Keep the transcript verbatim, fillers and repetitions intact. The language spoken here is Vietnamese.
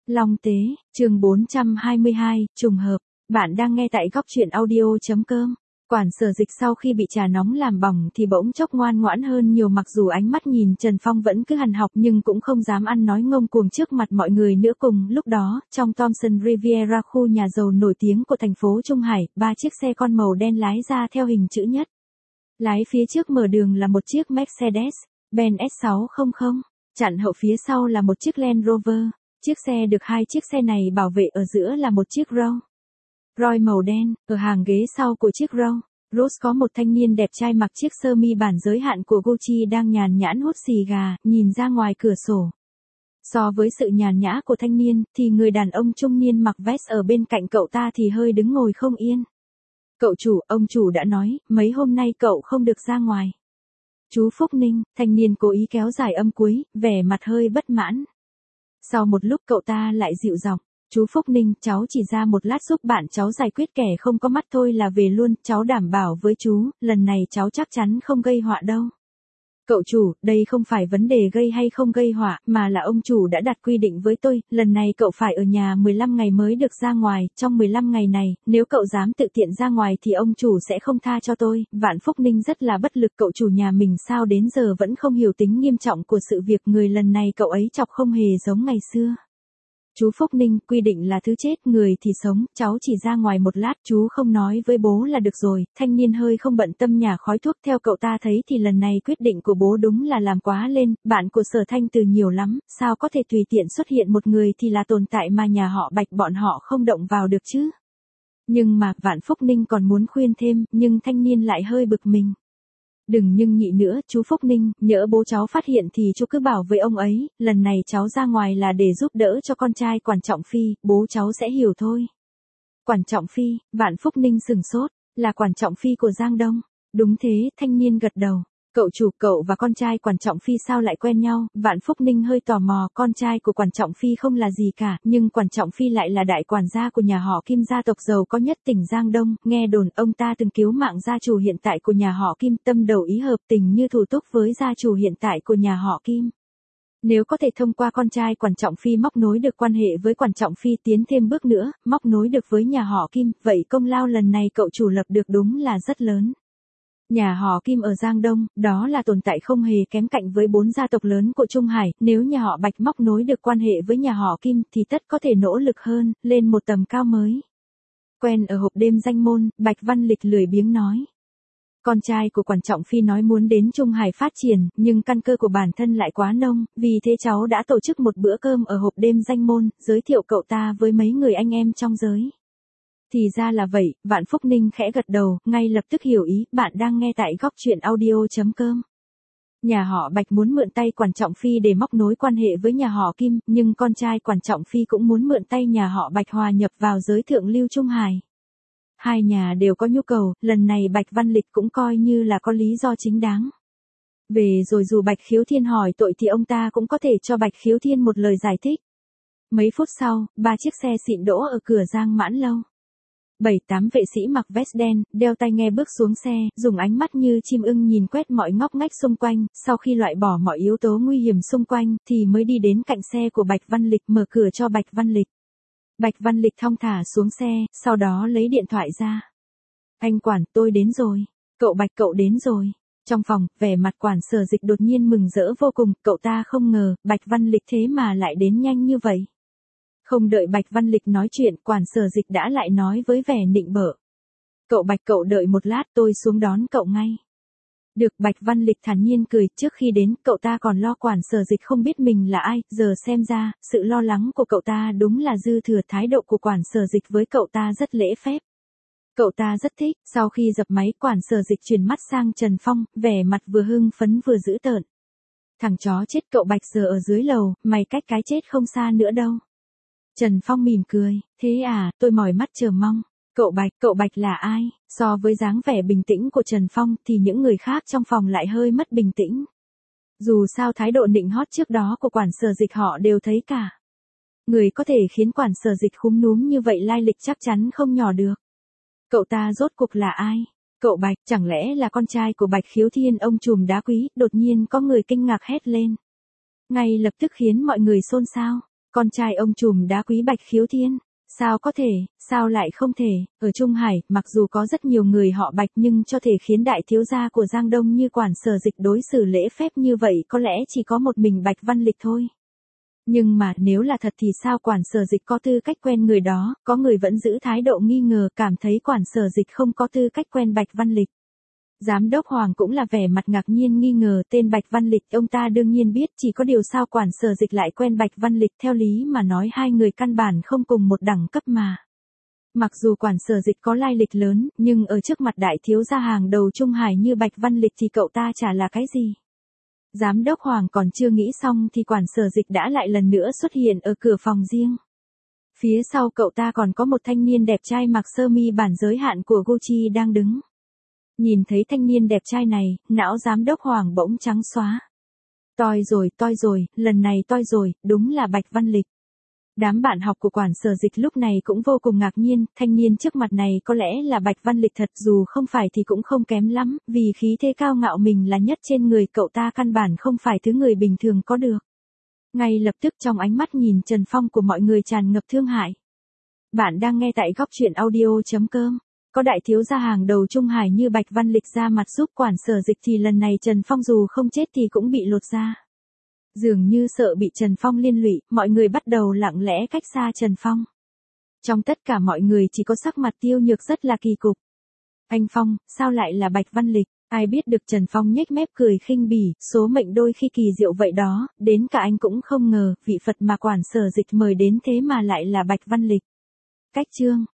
Long Tế, chương bốn trăm hai mươi hai, trùng hợp. Bạn đang nghe tại góc truyện audio.com. Quản Sở Dịch sau khi bị trà nóng làm bỏng thì bỗng chốc ngoan ngoãn hơn nhiều, mặc dù ánh mắt nhìn Trần Phong vẫn cứ hằn học nhưng cũng không dám ăn nói ngông cuồng trước mặt mọi người nữa. Cùng lúc đó, trong Thompson Riviera, khu nhà giàu nổi tiếng của thành phố Trung Hải, ba chiếc xe con màu đen lái ra theo hình chữ nhất. Lái phía trước mở đường là một chiếc Mercedes-Benz S sáu trăm, chặn hậu phía sau là một chiếc Land Rover. Chiếc xe được hai chiếc xe này bảo vệ ở giữa là một chiếc Rolls Royce màu đen, ở hàng ghế sau của chiếc Rolls Royce có một thanh niên đẹp trai mặc chiếc sơ mi bản giới hạn của Gucci đang nhàn nhãn hút xì gà, nhìn ra ngoài cửa sổ. So với sự nhàn nhã của thanh niên, thì người đàn ông trung niên mặc vest ở bên cạnh cậu ta thì hơi đứng ngồi không yên. Cậu chủ, ông chủ đã nói, mấy hôm nay cậu không được ra ngoài. Chú Phúc Ninh, thanh niên cố ý kéo dài âm cuối, vẻ mặt hơi bất mãn. Sau một lúc cậu ta lại dịu giọng, chú Phúc Ninh, cháu chỉ ra một lát giúp bạn cháu giải quyết kẻ không có mắt thôi là về luôn, cháu đảm bảo với chú, lần này cháu chắc chắn không gây họa đâu. Cậu chủ, đây không phải vấn đề gây hay không gây họa, mà là ông chủ đã đặt quy định với tôi, lần này cậu phải ở nhà mười lăm ngày mới được ra ngoài, trong mười lăm ngày này, nếu cậu dám tự tiện ra ngoài thì ông chủ sẽ không tha cho tôi. Vạn Phúc Ninh rất là bất lực, cậu chủ nhà mình sao đến giờ vẫn không hiểu tính nghiêm trọng của sự việc, người lần này cậu ấy chọc không hề giống ngày xưa. Chú Phúc Ninh, quy định là thứ chết, người thì sống, cháu chỉ ra ngoài một lát, chú không nói với bố là được rồi. Thanh niên hơi không bận tâm nhả khói thuốc, theo cậu ta thấy thì lần này quyết định của bố đúng là làm quá lên, bạn của Sở Thanh Từ nhiều lắm, sao có thể tùy tiện xuất hiện một người thì là tồn tại mà nhà họ Bạch bọn họ không động vào được chứ. Nhưng mà, Vạn Phúc Ninh còn muốn khuyên thêm, nhưng thanh niên lại hơi bực mình. Đừng nhưng nhị nữa, chú Phúc Ninh, nhỡ bố cháu phát hiện thì chú cứ bảo với ông ấy, lần này cháu ra ngoài là để giúp đỡ cho con trai Quản Trọng Phi, bố cháu sẽ hiểu thôi. Quản Trọng Phi, Vạn Phúc Ninh sừng sốt, là Quản Trọng Phi của Giang Đông. Đúng thế, thanh niên gật đầu. Cậu chủ, cậu và con trai Quản Trọng Phi sao lại quen nhau? Vạn Phúc Ninh hơi tò mò, con trai của Quản Trọng Phi không là gì cả, nhưng Quản Trọng Phi lại là đại quản gia của nhà họ Kim, gia tộc giàu có nhất tỉnh Giang Đông, nghe đồn ông ta từng cứu mạng gia chủ hiện tại của nhà họ Kim, tâm đầu ý hợp, tình như thủ túc với gia chủ hiện tại của nhà họ Kim. Nếu có thể thông qua con trai Quản Trọng Phi móc nối được quan hệ với Quản Trọng Phi tiến thêm bước nữa, móc nối được với nhà họ Kim, vậy công lao lần này cậu chủ lập được đúng là rất lớn. Nhà họ Kim ở Giang Đông, đó là tồn tại không hề kém cạnh với bốn gia tộc lớn của Trung Hải, nếu nhà họ Bạch móc nối được quan hệ với nhà họ Kim thì tất có thể nỗ lực hơn, lên một tầm cao mới. Quen ở hộp đêm danh môn, Bạch Văn Lịch lười biếng nói. Con trai của Quản Trọng Phi nói muốn đến Trung Hải phát triển, nhưng căn cơ của bản thân lại quá nông, vì thế cháu đã tổ chức một bữa cơm ở hộp đêm danh môn, giới thiệu cậu ta với mấy người anh em trong giới. Thì ra là vậy, Vạn Phúc Ninh khẽ gật đầu, ngay lập tức hiểu ý, bạn đang nghe tại góc truyện audio.com. Nhà họ Bạch muốn mượn tay Quản Trọng Phi để móc nối quan hệ với nhà họ Kim, nhưng con trai Quản Trọng Phi cũng muốn mượn tay nhà họ Bạch hòa nhập vào giới thượng lưu Trung Hải. Hai nhà đều có nhu cầu, lần này Bạch Văn Lịch cũng coi như là có lý do chính đáng. Về rồi dù Bạch Khiếu Thiên hỏi tội thì ông ta cũng có thể cho Bạch Khiếu Thiên một lời giải thích. Mấy phút sau, ba chiếc xe xịn đỗ ở cửa Giang Mãn Lâu. Bảy tám vệ sĩ mặc vest đen, đeo tai nghe bước xuống xe, dùng ánh mắt như chim ưng nhìn quét mọi ngóc ngách xung quanh, sau khi loại bỏ mọi yếu tố nguy hiểm xung quanh, thì mới đi đến cạnh xe của Bạch Văn Lịch, mở cửa cho Bạch Văn Lịch. Bạch Văn Lịch thong thả xuống xe, sau đó lấy điện thoại ra. Anh Quản, tôi đến rồi. Cậu Bạch, cậu đến rồi. Trong phòng, vẻ mặt Quản Sở Dịch đột nhiên mừng rỡ vô cùng, cậu ta không ngờ, Bạch Văn Lịch thế mà lại đến nhanh như vậy. Không đợi Bạch Văn Lịch nói chuyện, Quản Sở Dịch đã lại nói với vẻ nịnh bợ. Cậu Bạch, cậu đợi một lát, tôi xuống đón cậu ngay. Được, Bạch Văn Lịch thản nhiên cười, trước khi đến, cậu ta còn lo Quản Sở Dịch không biết mình là ai, giờ xem ra, sự lo lắng của cậu ta đúng là dư thừa, thái độ của Quản Sở Dịch với cậu ta rất lễ phép. Cậu ta rất thích, sau khi dập máy, Quản Sở Dịch chuyển mắt sang Trần Phong, vẻ mặt vừa hưng phấn vừa dữ tợn. Thằng chó chết, cậu Bạch giờ ở dưới lầu, mày cách cái chết không xa nữa đâu. Trần Phong mỉm cười, thế à, tôi mỏi mắt chờ mong. Cậu Bạch, cậu Bạch là ai? So với dáng vẻ bình tĩnh của Trần Phong thì những người khác trong phòng lại hơi mất bình tĩnh. Dù sao thái độ nịnh hót trước đó của Quản Sở Dịch họ đều thấy cả. Người có thể khiến Quản Sở Dịch khúm núm như vậy lai lịch chắc chắn không nhỏ được. Cậu ta rốt cuộc là ai? Cậu Bạch, chẳng lẽ là con trai của Bạch Khiếu Thiên, ông trùm đá quý? Đột nhiên có người kinh ngạc hét lên. Ngay lập tức khiến mọi người xôn xao. Con trai ông trùm đá quý Bạch Khiếu Thiên. Sao có thể, sao lại không thể, ở Trung Hải, mặc dù có rất nhiều người họ Bạch nhưng cho thể khiến đại thiếu gia của Giang Đông như Quản Sở Dịch đối xử lễ phép như vậy có lẽ chỉ có một mình Bạch Văn Lịch thôi. Nhưng mà nếu là thật thì sao Quản Sở Dịch có tư cách quen người đó, có người vẫn giữ thái độ nghi ngờ cảm thấy Quản Sở Dịch không có tư cách quen Bạch Văn Lịch. Giám đốc Hoàng cũng là vẻ mặt ngạc nhiên nghi ngờ tên Bạch Văn Lịch, ông ta đương nhiên biết, chỉ có điều sao Quản Sở Dịch lại quen Bạch Văn Lịch, theo lý mà nói hai người căn bản không cùng một đẳng cấp mà. Mặc dù Quản Sở Dịch có lai lịch lớn, nhưng ở trước mặt đại thiếu gia hàng đầu Trung Hải như Bạch Văn Lịch thì cậu ta chả là cái gì. Giám đốc Hoàng còn chưa nghĩ xong thì Quản Sở Dịch đã lại lần nữa xuất hiện ở cửa phòng riêng. Phía sau cậu ta còn có một thanh niên đẹp trai mặc sơ mi bản giới hạn của Gucci đang đứng. Nhìn thấy thanh niên đẹp trai này, não giám đốc Hoàng bỗng trắng xóa. Toi rồi, toi rồi, lần này toi rồi, đúng là Bạch Văn Lịch. Đám bạn học của Quản Sở Dịch lúc này cũng vô cùng ngạc nhiên, thanh niên trước mặt này có lẽ là Bạch Văn Lịch thật, dù không phải thì cũng không kém lắm, vì khí thế cao ngạo mình là nhất trên người cậu ta căn bản không phải thứ người bình thường có được. Ngay lập tức trong ánh mắt nhìn Trần Phong của mọi người tràn ngập thương hại. Bạn đang nghe tại góc truyện audio chấm com. Có đại thiếu gia hàng đầu Trung Hải như Bạch Văn Lịch ra mặt giúp Quản Sở Dịch thì lần này Trần Phong dù không chết thì cũng bị lột da. Dường như sợ bị Trần Phong liên lụy, mọi người bắt đầu lặng lẽ cách xa Trần Phong. Trong tất cả mọi người chỉ có sắc mặt Tiêu Nhược rất là kỳ cục. Anh Phong, sao lại là Bạch Văn Lịch? Ai biết được Trần Phong nhếch mép cười khinh bỉ, số mệnh đôi khi kỳ diệu vậy đó, đến cả anh cũng không ngờ, vị Phật mà Quản Sở Dịch mời đến thế mà lại là Bạch Văn Lịch. Cách chương